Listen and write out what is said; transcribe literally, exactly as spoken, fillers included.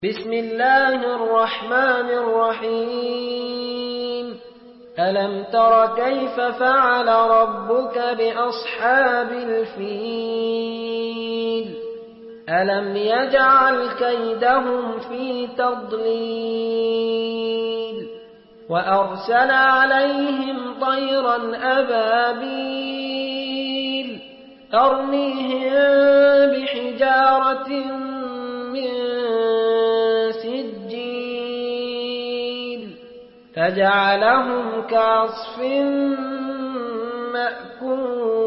بسم الله الرحمن الرحيم ألم تر كيف فعل ربك بأصحاب الفيل ألم يجعل كيدهم في تضليل وأرسل عليهم طيرا أبابيل ترميهم بحجارة من سجيل فجعلهم كعصف مأكول